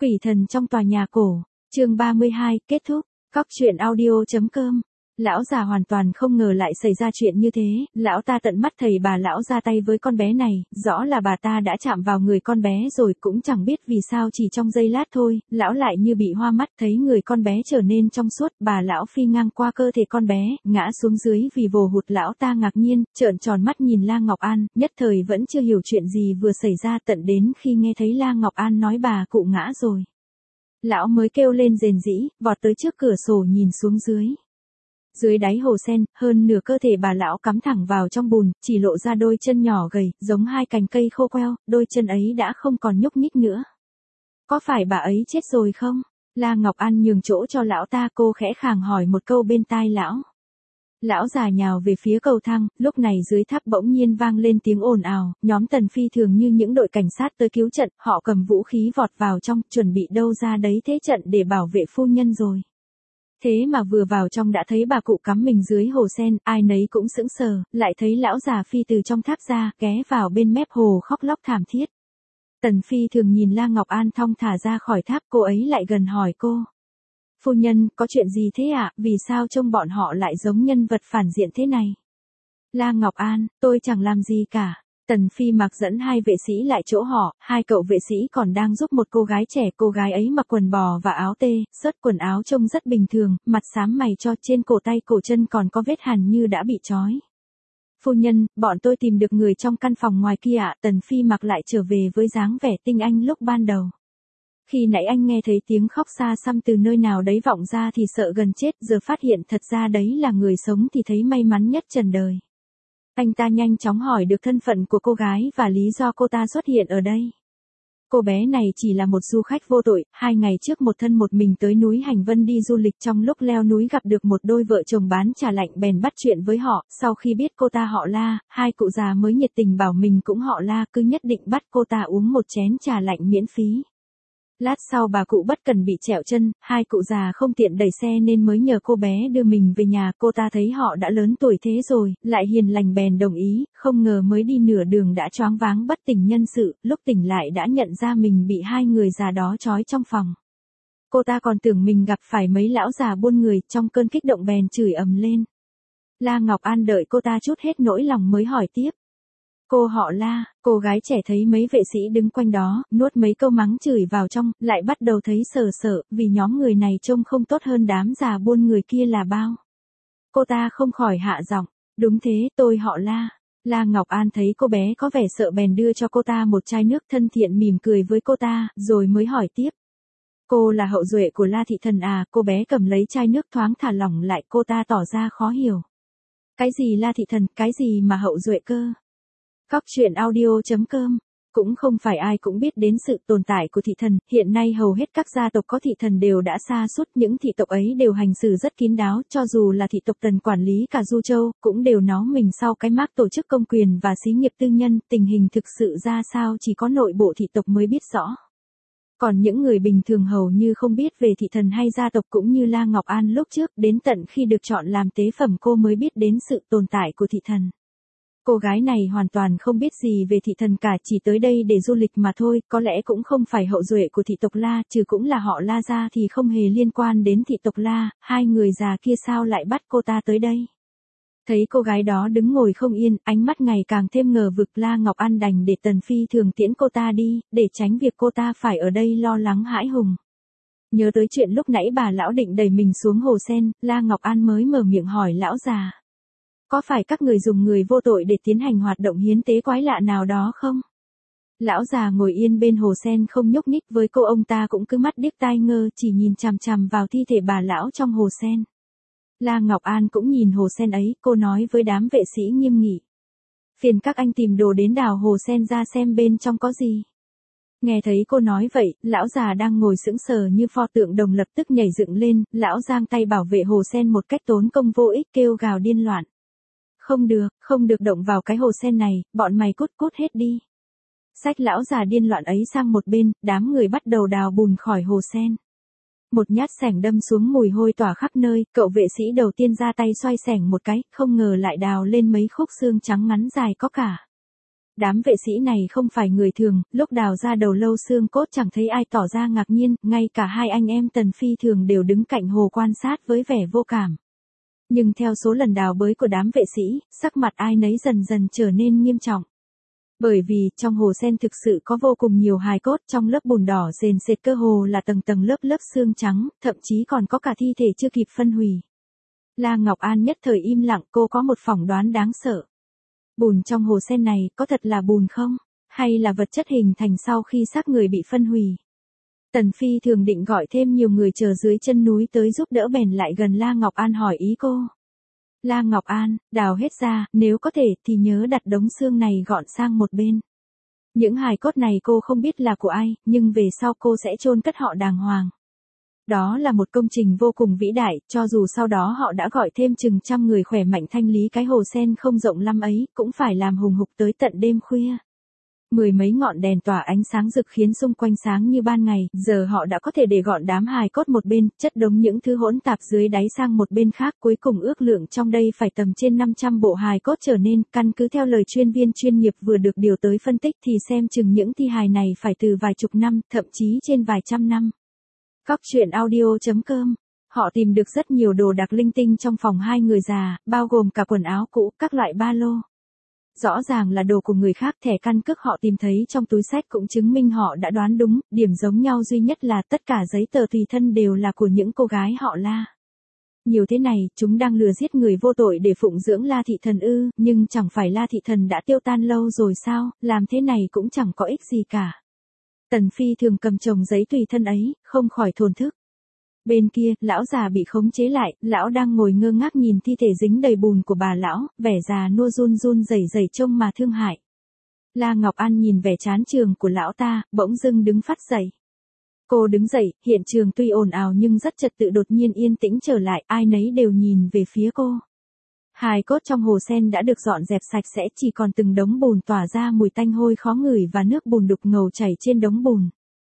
Quỷ thần trong tòa nhà cổ, chương 32, kết thúc, Cóc truyện audio.com. Lão già hoàn toàn không ngờ lại xảy ra chuyện như thế, lão ta tận mắt thấy bà lão ra tay với con bé này, rõ là bà ta đã chạm vào người con bé rồi, cũng chẳng biết vì sao chỉ trong giây lát thôi, lão lại như bị hoa mắt, thấy người con bé trở nên trong suốt, bà lão phi ngang qua cơ thể con bé, ngã xuống dưới vì vồ hụt. Lão ta ngạc nhiên, trợn tròn mắt nhìn La Ngọc An, nhất thời vẫn chưa hiểu chuyện gì vừa xảy ra, tận đến khi nghe thấy La Ngọc An nói bà cụ ngã rồi. Lão mới kêu lên rền rĩ, vọt tới trước cửa sổ nhìn xuống dưới. Dưới đáy hồ sen, hơn nửa cơ thể bà lão cắm thẳng vào trong bùn, chỉ lộ ra đôi chân nhỏ gầy, giống hai cành cây khô queo, đôi chân ấy đã không còn nhúc nhích nữa. Có phải bà ấy chết rồi không? La Ngọc An nhường chỗ cho lão ta, cô khẽ khàng hỏi một câu bên tai lão. Lão già nhào về phía cầu thang, lúc này dưới tháp bỗng nhiên vang lên tiếng ồn ào, nhóm Tần Phi thường như những đội cảnh sát tới cứu trận, họ cầm vũ khí vọt vào trong, chuẩn bị đâu ra đấy thế trận để bảo vệ phu nhân rồi. Thế mà vừa vào trong đã thấy bà cụ cắm mình dưới hồ sen, ai nấy cũng sững sờ, lại thấy lão già Phi từ trong tháp ra, ghé vào bên mép hồ khóc lóc thảm thiết. Tần Phi thường nhìn La Ngọc An thong thả ra khỏi tháp, cô ấy lại gần hỏi cô. Phu nhân, có chuyện gì thế ạ, vì sao trông bọn họ lại giống nhân vật phản diện thế này? La Ngọc An, tôi chẳng làm gì cả. Tần Phi mặc dẫn hai vệ sĩ lại chỗ họ, hai cậu vệ sĩ còn đang giúp một cô gái trẻ, cô gái ấy mặc quần bò và áo tê, sớt quần áo trông rất bình thường, mặt xám mày cho, trên cổ tay cổ chân còn có vết hằn như đã bị trói. Phu nhân, bọn tôi tìm được người trong căn phòng ngoài kia ạ. Tần Phi mặc lại trở về với dáng vẻ tinh anh lúc ban đầu. Khi nãy anh nghe thấy tiếng khóc xa xăm từ nơi nào đấy vọng ra thì sợ gần chết, giờ phát hiện thật ra đấy là người sống thì thấy may mắn nhất trần đời. Anh ta nhanh chóng hỏi được thân phận của cô gái và lý do cô ta xuất hiện ở đây. Cô bé này chỉ là một du khách vô tội, 2 ngày trước một thân một mình tới núi Hành Vân đi du lịch, trong lúc leo núi gặp được một đôi vợ chồng bán trà lạnh bèn bắt chuyện với họ, sau khi biết cô ta họ La, hai cụ già mới nhiệt tình bảo mình cũng họ La, cứ nhất định bắt cô ta uống một chén trà lạnh miễn phí. Lát sau bà cụ bất cần bị trẹo chân, hai cụ già không tiện đẩy xe nên mới nhờ cô bé đưa mình về nhà. Cô ta thấy họ đã lớn tuổi thế rồi, lại hiền lành bèn đồng ý, không ngờ mới đi nửa đường đã choáng váng bất tỉnh nhân sự, lúc tỉnh lại đã nhận ra mình bị hai người già đó trói trong phòng. Cô ta còn tưởng mình gặp phải mấy lão già buôn người, trong cơn kích động bèn chửi ầm lên. La Ngọc An đợi cô ta trút hết nỗi lòng mới hỏi tiếp. Cô họ La, cô gái trẻ thấy mấy vệ sĩ đứng quanh đó, nuốt mấy câu mắng chửi vào trong, lại bắt đầu thấy sợ sợ, vì nhóm người này trông không tốt hơn đám già buôn người kia là bao. Cô ta không khỏi hạ giọng, đúng thế, tôi họ La. La Ngọc An thấy cô bé có vẻ sợ bèn đưa cho cô ta một chai nước, thân thiện mỉm cười với cô ta, rồi mới hỏi tiếp. Cô là hậu duệ của La thị thần à? Cô bé cầm lấy chai nước thoáng thả lỏng lại, cô ta tỏ ra khó hiểu. Cái gì La thị thần, cái gì mà hậu duệ cơ? Cóc truyện audio.com. Cũng không phải ai cũng biết đến sự tồn tại của thị thần, hiện nay hầu hết các gia tộc có thị thần đều đã sa sút, những thị tộc ấy đều hành xử rất kín đáo, cho dù là thị tộc Tần quản lý cả Du Châu, cũng đều nó mình sau cái mác tổ chức công quyền và xí nghiệp tư nhân, tình hình thực sự ra sao chỉ có nội bộ thị tộc mới biết rõ. Còn những người bình thường hầu như không biết về thị thần hay gia tộc, cũng như La Ngọc An lúc trước, đến tận khi được chọn làm tế phẩm cô mới biết đến sự tồn tại của thị thần. Cô gái này hoàn toàn không biết gì về thị thần cả, chỉ tới đây để du lịch mà thôi, có lẽ cũng không phải hậu duệ của thị tộc La, trừ cũng là họ La ra thì không hề liên quan đến thị tộc La, hai người già kia sao lại bắt cô ta tới đây. Thấy cô gái đó đứng ngồi không yên, ánh mắt ngày càng thêm ngờ vực, La Ngọc An đành để Tần Phi thường tiễn cô ta đi, để tránh việc cô ta phải ở đây lo lắng hãi hùng. Nhớ tới chuyện lúc nãy bà lão định đẩy mình xuống hồ sen, La Ngọc An mới mở miệng hỏi lão già. Có phải các người dùng người vô tội để tiến hành hoạt động hiến tế quái lạ nào đó không? Lão già ngồi yên bên hồ sen không nhúc nhích, với cô ông ta cũng cứ mắt điếc tai ngơ, chỉ nhìn chằm chằm vào thi thể bà lão trong hồ sen. La Ngọc An cũng nhìn hồ sen ấy, cô nói với đám vệ sĩ nghiêm nghị. Phiền các anh tìm đồ đến đào hồ sen ra xem bên trong có gì. Nghe thấy cô nói vậy, lão già đang ngồi sững sờ như pho tượng đồng lập tức nhảy dựng lên, lão giang tay bảo vệ hồ sen một cách tốn công vô ích, kêu gào điên loạn. Không được động vào cái hồ sen này, bọn mày cút cút hết đi. Xách lão già điên loạn ấy sang một bên, đám người bắt đầu đào bùn khỏi hồ sen. Một nhát xẻng đâm xuống, mùi hôi tỏa khắp nơi, cậu vệ sĩ đầu tiên ra tay xoay xẻng một cái, không ngờ lại đào lên mấy khúc xương trắng ngắn dài có cả. Đám vệ sĩ này không phải người thường, lúc đào ra đầu lâu xương cốt chẳng thấy ai tỏ ra ngạc nhiên, ngay cả hai anh em Tần Phi Thường đều đứng cạnh hồ quan sát với vẻ vô cảm. Nhưng theo số lần đào bới của đám vệ sĩ, sắc mặt ai nấy dần dần trở nên nghiêm trọng. Bởi vì, trong hồ sen thực sự có vô cùng nhiều hài cốt, trong lớp bùn đỏ sền sệt cơ hồ là tầng tầng lớp lớp xương trắng, thậm chí còn có cả thi thể chưa kịp phân hủy. La Ngọc An nhất thời im lặng, cô có một phỏng đoán đáng sợ. Bùn trong hồ sen này có thật là bùn không? Hay là vật chất hình thành sau khi xác người bị phân hủy? Tần Phi Thường định gọi thêm nhiều người chờ dưới chân núi tới giúp đỡ bèn lại gần La Ngọc An hỏi ý cô. La Ngọc An, đào hết ra, nếu có thể thì nhớ đặt đống xương này gọn sang một bên. Những hài cốt này cô không biết là của ai, nhưng về sau cô sẽ chôn cất họ đàng hoàng. Đó là một công trình vô cùng vĩ đại, cho dù sau đó họ đã gọi thêm chừng trăm người khỏe mạnh thanh lý cái hồ sen không rộng lắm ấy, cũng phải làm hùng hục tới tận đêm khuya. Mười mấy ngọn đèn tỏa ánh sáng rực khiến xung quanh sáng như ban ngày, giờ họ đã có thể để gọn đám hài cốt một bên, chất đống những thứ hỗn tạp dưới đáy sang một bên khác, cuối cùng ước lượng trong đây phải tầm trên 500 bộ hài cốt trở nên, căn cứ theo lời chuyên viên chuyên nghiệp vừa được điều tới phân tích thì xem chừng những thi hài này phải từ vài chục năm, thậm chí trên vài trăm năm. Cóc truyện audio.com. Họ tìm được rất nhiều đồ đạc linh tinh trong phòng hai người già, bao gồm cả quần áo cũ, các loại ba lô. Rõ ràng là đồ của người khác, thẻ căn cước họ tìm thấy trong túi xách cũng chứng minh họ đã đoán đúng, điểm giống nhau duy nhất là tất cả giấy tờ tùy thân đều là của những cô gái họ La. Nhiều thế này, chúng đang lừa giết người vô tội để phụng dưỡng La Thị Thần ư, nhưng chẳng phải La Thị Thần đã tiêu tan lâu rồi sao, làm thế này cũng chẳng có ích gì cả. Tần Phi Thường cầm chồng giấy tùy thân ấy, không khỏi thổn thức. Bên kia, lão già bị khống chế lại, lão đang ngồi ngơ ngác nhìn thi thể dính đầy bùn của bà lão, vẻ già nua run run rẩy rẩy trông mà thương hại. La Ngọc An nhìn vẻ chán trường của lão ta, bỗng dưng đứng phát dậy. Cô đứng dậy, hiện trường tuy ồn ào nhưng rất trật tự, đột nhiên yên tĩnh trở lại, ai nấy đều nhìn về phía cô. Hài cốt trong hồ sen đã được dọn dẹp sạch sẽ, chỉ còn từng đống bùn tỏa ra mùi tanh hôi khó ngửi và nước bùn đục ngầu chảy trên đống bùn.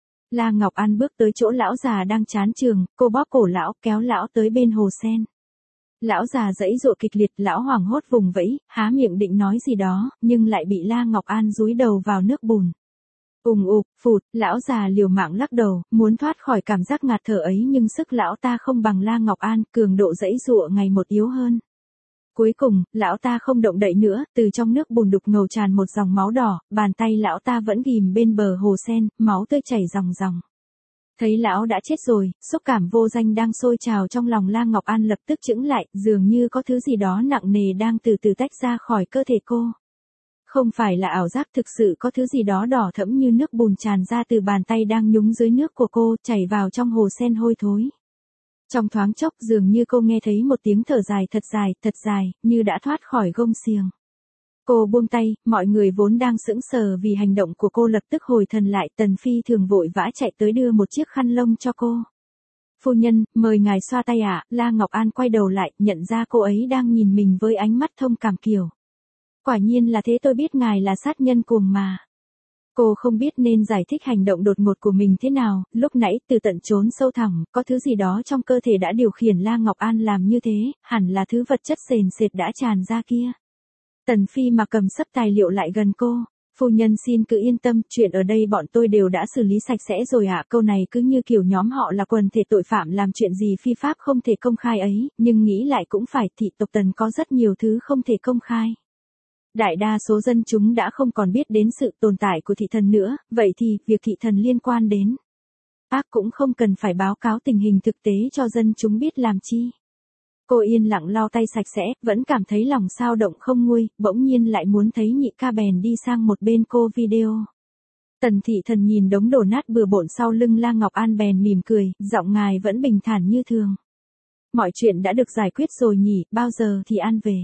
La Ngọc An bước tới chỗ lão già đang chán trường, cô bóp cổ lão, kéo lão tới bên hồ sen. Lão già giãy giụa kịch liệt, lão hoảng hốt vùng vẫy, há miệng định nói gì đó, nhưng lại bị La Ngọc An dúi đầu vào nước bùn. Ùng ục, phụt, lão già liều mạng lắc đầu, muốn thoát khỏi cảm giác ngạt thở ấy nhưng sức lão ta không bằng La Ngọc An, cường độ giãy giụa ngày một yếu hơn. Cuối cùng, lão ta không động đậy nữa, từ trong nước bùn đục ngầu tràn một dòng máu đỏ, bàn tay lão ta vẫn ghim bên bờ hồ sen, máu tươi chảy ròng ròng. Thấy lão đã chết rồi, xúc cảm vô danh đang sôi trào trong lòng La Ngọc An lập tức chững lại, dường như có thứ gì đó nặng nề đang từ từ tách ra khỏi cơ thể cô. Không phải là ảo giác, thực sự có thứ gì đó đỏ thẫm như nước bùn tràn ra từ bàn tay đang nhúng dưới nước của cô, chảy vào trong hồ sen hôi thối. Trong thoáng chốc dường như cô nghe thấy một tiếng thở thật dài, như đã thoát khỏi gông xiềng. Cô buông tay, mọi người vốn đang sững sờ vì hành động của cô lập tức hồi thần lại, Tần Phi Thường vội vã chạy tới đưa một chiếc khăn lông cho cô. Phu nhân, mời ngài xoa tay ạ. La Ngọc An quay đầu lại, nhận ra cô ấy đang nhìn mình với ánh mắt thông cảm kiểu. Quả nhiên là thế, tôi biết ngài là sát nhân cuồng mà. Cô không biết nên giải thích hành động đột ngột của mình thế nào, lúc nãy từ tận chốn sâu thẳm, có thứ gì đó trong cơ thể đã điều khiển La Ngọc An làm như thế, hẳn là thứ vật chất sền sệt đã tràn ra kia. Tần Phi mà cầm sấp tài liệu lại gần cô. Phu nhân xin cứ yên tâm, chuyện ở đây bọn tôi đều đã xử lý sạch sẽ rồi ạ. Câu này cứ như kiểu nhóm họ là quần thể tội phạm làm chuyện gì phi pháp không thể công khai ấy, nhưng nghĩ lại cũng phải, thị tộc Tần có rất nhiều thứ không thể công khai. Đại đa số dân chúng đã không còn biết đến sự tồn tại của thị thần nữa, vậy thì, việc thị thần liên quan đến ác cũng không cần phải báo cáo tình hình thực tế cho dân chúng biết làm chi. Cô yên lặng lau tay sạch sẽ, vẫn cảm thấy lòng sao động không nguôi, bỗng nhiên lại muốn thấy nhị ca bèn đi sang một bên cô video. Tần thị thần nhìn đống đổ nát bừa bộn sau lưng La Ngọc An bèn mỉm cười, giọng ngài vẫn bình thản như thường. Mọi chuyện đã được giải quyết rồi nhỉ, bao giờ thì An về?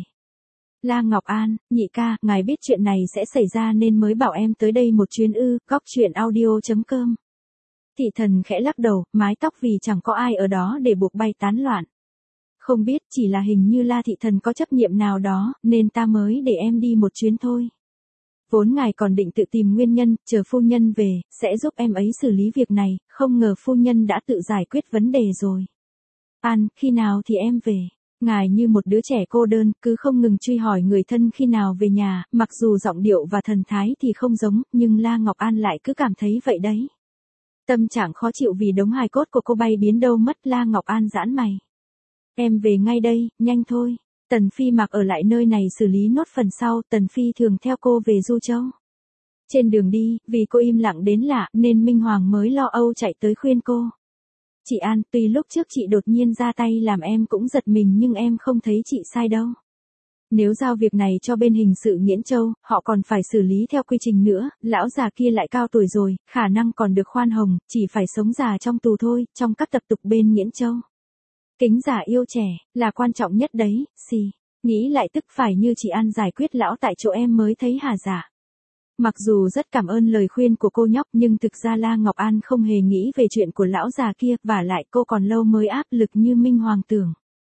La Ngọc An, nhị ca, ngài biết chuyện này sẽ xảy ra nên mới bảo em tới đây một chuyến ư, cóc truyện audio.com. Thị thần khẽ lắc đầu, mái tóc vì chẳng có ai ở đó để buộc bay tán loạn. Không biết, chỉ là hình như La thị thần có chấp nhiệm nào đó, nên ta mới để em đi một chuyến thôi. Vốn ngài còn định tự tìm nguyên nhân, chờ phu nhân về, sẽ giúp em ấy xử lý việc này, không ngờ phu nhân đã tự giải quyết vấn đề rồi. An, khi nào thì em về? Ngài như một đứa trẻ cô đơn, cứ không ngừng truy hỏi người thân khi nào về nhà, mặc dù giọng điệu và thần thái thì không giống, nhưng La Ngọc An lại cứ cảm thấy vậy đấy. Tâm trạng khó chịu vì đống hài cốt của cô bay biến đâu mất, La Ngọc An giãn mày. Em về ngay đây, nhanh thôi. Tần Phi mặc ở lại nơi này xử lý nốt phần sau, Tần Phi thường theo cô về Du Châu. Trên đường đi, vì cô im lặng đến lạ, nên Minh Hoàng mới lo âu chạy tới khuyên cô. Chị An, tuy lúc trước chị đột nhiên ra tay làm em cũng giật mình nhưng em không thấy chị sai đâu. Nếu giao việc này cho bên hình sự Nghiễn Châu, họ còn phải xử lý theo quy trình nữa, lão già kia lại cao tuổi rồi, khả năng còn được khoan hồng, chỉ phải sống già trong tù thôi, trong các tập tục bên Nghiễn Châu. Kính già yêu trẻ, là quan trọng nhất đấy, nghĩ lại tức phải như chị An giải quyết lão tại chỗ em mới thấy hà dạ. Mặc dù rất cảm ơn lời khuyên của cô nhóc nhưng thực ra La Ngọc An không hề nghĩ về chuyện của lão già kia, vả lại cô còn lâu mới áp lực như Minh Hoàng tưởng.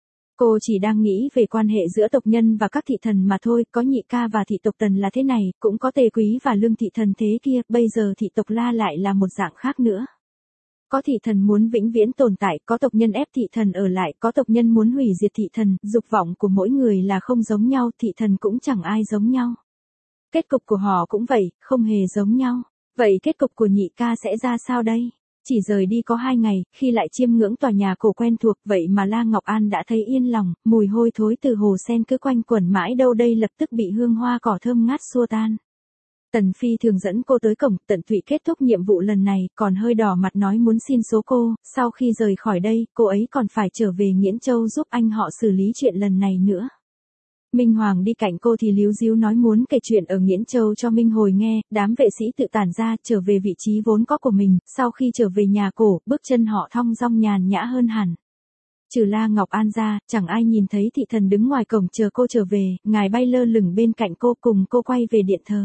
Cô chỉ đang nghĩ về quan hệ giữa tộc nhân và các thị thần mà thôi, có Nhị Ca và thị tộc Tần là thế này, cũng có Tề Quý và Lương thị thần thế kia, bây giờ thị tộc La lại là một dạng khác nữa. Có thị thần muốn vĩnh viễn tồn tại, có tộc nhân ép thị thần ở lại, có tộc nhân muốn hủy diệt thị thần, dục vọng của mỗi người là không giống nhau, thị thần cũng chẳng ai giống nhau. Kết cục của họ cũng vậy, không hề giống nhau. Vậy kết cục của Nhị Ca sẽ ra sao đây? Chỉ rời đi có 2 ngày, khi lại chiêm ngưỡng tòa nhà cổ quen thuộc vậy mà La Ngọc An đã thấy yên lòng, mùi hôi thối từ hồ sen cứ quanh quẩn mãi đâu đây lập tức bị hương hoa cỏ thơm ngát xua tan. Tần Phi thường dẫn cô tới cổng, tận tụy kết thúc nhiệm vụ lần này, còn hơi đỏ mặt nói muốn xin số cô, sau khi rời khỏi đây, cô ấy còn phải trở về Nghiễn Châu giúp anh họ xử lý chuyện lần này nữa. Minh Hoàng đi cạnh cô thì líu díu nói muốn kể chuyện ở Nghiễn Châu cho Minh Hồi nghe, đám vệ sĩ tự tản ra, trở về vị trí vốn có của mình, sau khi trở về nhà cổ, bước chân họ thong dong nhàn nhã hơn hẳn. Trừ La Ngọc An ra, chẳng ai nhìn thấy thị thần đứng ngoài cổng chờ cô trở về, ngài bay lơ lửng bên cạnh cô cùng cô quay về điện thờ.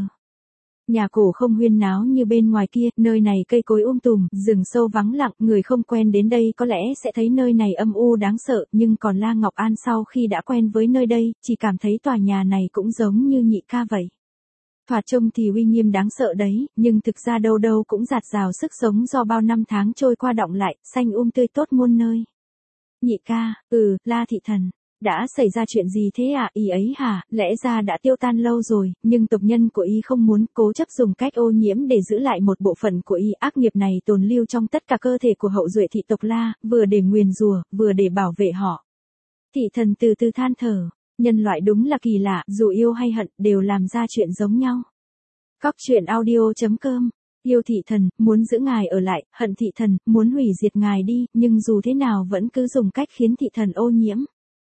Nhà cổ không huyên náo như bên ngoài kia, nơi này cây cối tùm, rừng sâu vắng lặng, người không quen đến đây có lẽ sẽ thấy nơi này âm u đáng sợ, nhưng còn La Ngọc An sau khi đã quen với nơi đây, chỉ cảm thấy tòa nhà này cũng giống như Nhị Ca vậy. Thoạt trông thì uy nghiêm đáng sợ đấy, nhưng thực ra đâu đâu cũng dạt dào sức sống do bao năm tháng trôi qua đọng lại, xanh tươi tốt muôn nơi. Nhị Ca, La thị thần. Đã xảy ra chuyện gì thế ạ? Y ấy hả, lẽ ra đã tiêu tan lâu rồi, nhưng tộc nhân của y không muốn, cố chấp dùng cách ô nhiễm để giữ lại một bộ phận của y, ác nghiệp này tồn lưu trong tất cả cơ thể của hậu duệ thị tộc La, vừa để nguyền rủa, vừa để bảo vệ họ. Thị thần từ từ than thở, nhân loại đúng là kỳ lạ, dù yêu hay hận, đều làm ra chuyện giống nhau. Cóc truyện audio.com. Yêu thị thần, muốn giữ ngài ở lại, hận thị thần, muốn hủy diệt ngài đi, nhưng dù thế nào vẫn cứ dùng cách khiến thị thần ô nhiễm.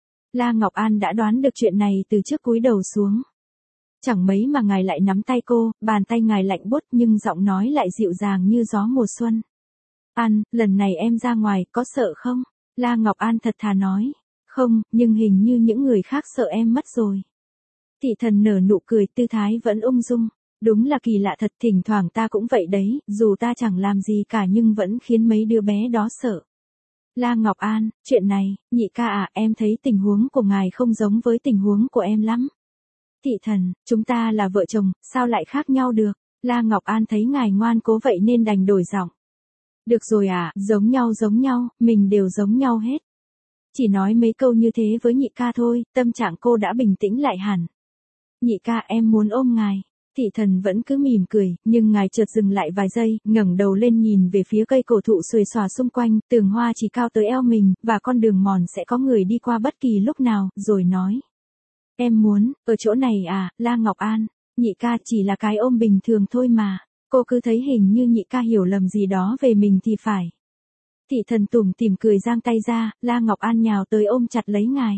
La Ngọc An đã đoán được chuyện này từ trước cúi đầu xuống. Chẳng mấy mà ngài lại nắm tay cô, bàn tay ngài lạnh buốt nhưng giọng nói lại dịu dàng như gió mùa xuân. An, lần này em ra ngoài, có sợ không? La Ngọc An thật thà nói. Không, nhưng hình như những người khác sợ em mất rồi. Thị thần nở nụ cười, tư thái vẫn ung dung. Đúng là kỳ lạ thật, thỉnh thoảng ta cũng vậy đấy, dù ta chẳng làm gì cả nhưng vẫn khiến mấy đứa bé đó sợ. La Ngọc An, chuyện này, Nhị Ca à, em thấy tình huống của ngài không giống với tình huống của em lắm. Thị thần, chúng ta là vợ chồng, sao lại khác nhau được? La Ngọc An thấy ngài ngoan cố vậy nên đành đổi giọng. Được rồi à, giống nhau, mình đều giống nhau hết. Chỉ nói mấy câu như thế với Nhị Ca thôi, tâm trạng cô đã bình tĩnh lại hẳn. Nhị Ca, em muốn ôm ngài. Thị thần vẫn cứ mỉm cười, nhưng ngài chợt dừng lại vài giây, ngẩng đầu lên nhìn về phía cây cổ thụ xuề xòa xung quanh, tường hoa chỉ cao tới eo mình, và con đường mòn sẽ có người đi qua bất kỳ lúc nào, rồi nói. Em muốn, ở chỗ này à, La Ngọc An, Nhị Ca chỉ là cái ôm bình thường thôi mà. Cô cứ thấy hình như Nhị Ca hiểu lầm gì đó về mình thì phải. Thị thần tủm tỉm cười giang tay ra, La Ngọc An nhào tới ôm chặt lấy ngài.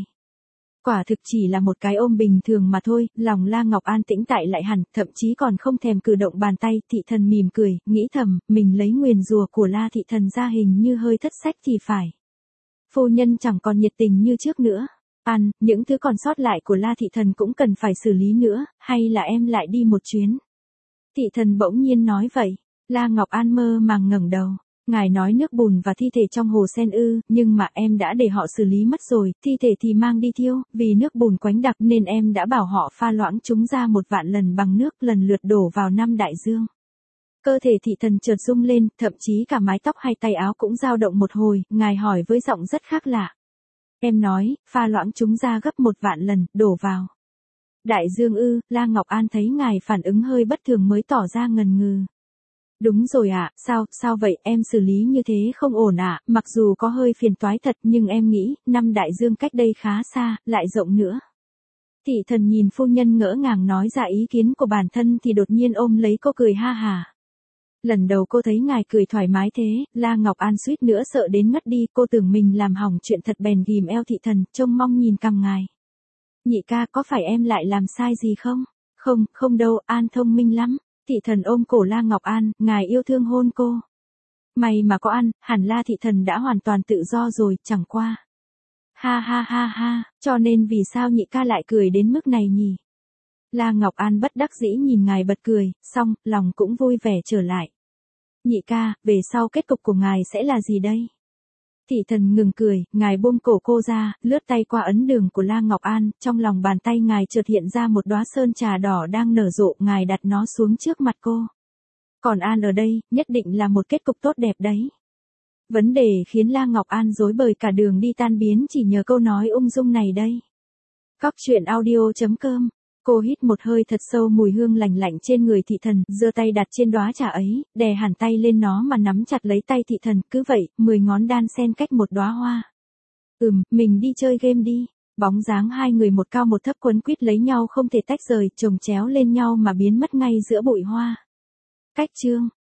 Quả thực chỉ là một cái ôm bình thường mà thôi, lòng La Ngọc An tĩnh tại lại hẳn, thậm chí còn không thèm cử động bàn tay, thị thần mỉm cười, nghĩ thầm, mình lấy nguyền rủa của La thị thần ra hình như hơi thất sách thì phải. Phu nhân chẳng còn nhiệt tình như trước nữa. An, những thứ còn sót lại của La thị thần cũng cần phải xử lý nữa, hay là em lại đi một chuyến? Thị thần bỗng nhiên nói vậy, La Ngọc An mơ màng ngẩng đầu. Ngài nói nước bùn và thi thể trong hồ sen nhưng mà em đã để họ xử lý mất rồi, thi thể thì mang đi thiêu, vì nước bùn quánh đặc nên em đã bảo họ pha loãng chúng ra 1.000.000 lần bằng nước lần lượt đổ vào 5 đại dương. Cơ thể thị thần chợt rung lên, thậm chí cả mái tóc hay tay áo cũng dao động một hồi, ngài hỏi với giọng rất khác lạ. Em nói, pha loãng chúng ra gấp 1.000.000 lần, đổ vào. Đại dương ư, La Ngọc An thấy ngài phản ứng hơi bất thường mới tỏ ra ngần ngừ. Đúng rồi ạ, sao vậy, em xử lý như thế không ổn ạ, mặc dù có hơi phiền toái thật nhưng em nghĩ, năm đại dương cách đây khá xa, lại rộng nữa. Thị thần nhìn phu nhân ngỡ ngàng nói ra ý kiến của bản thân thì đột nhiên ôm lấy cô cười ha hà. Lần đầu cô thấy ngài cười thoải mái thế, La Ngọc An suýt nữa sợ đến ngất đi, cô tưởng mình làm hỏng chuyện thật bèn ghim eo thị thần, trông mong nhìn cằm ngài. Nhị ca, có phải em lại làm sai gì không? Không đâu, An thông minh lắm. Thị thần ôm cổ La Ngọc An, ngài yêu thương hôn cô. May mà có ăn, hẳn La thị thần đã hoàn toàn tự do rồi, chẳng qua. Ha ha ha ha, cho nên vì sao nhị ca lại cười đến mức này nhỉ? La Ngọc An bất đắc dĩ nhìn ngài bật cười, xong, lòng cũng vui vẻ trở lại. Nhị ca, về sau kết cục của ngài sẽ là gì đây? Thị thần ngừng cười, ngài buông cổ cô ra, lướt tay qua ấn đường của La Ngọc An, trong lòng bàn tay ngài chợt hiện ra một đóa sơn trà đỏ đang nở rộ, ngài đặt nó xuống trước mặt cô. Còn An ở đây, nhất định là một kết cục tốt đẹp đấy. Vấn đề khiến La Ngọc An rối bời cả đường đi tan biến chỉ nhờ câu nói ung dung này đây. Cóc truyện audio.com. Cô hít một hơi thật sâu mùi hương lành lạnh trên người thị thần, giơ tay đặt trên đóa trà ấy, đè hẳn tay lên nó mà nắm chặt lấy tay thị thần, cứ vậy, 10 ngón đan xen cách một đóa hoa. Mình đi chơi game đi. Bóng dáng hai người một cao một thấp quấn quýt lấy nhau không thể tách rời, chồng chéo lên nhau mà biến mất ngay giữa bụi hoa. Cách chương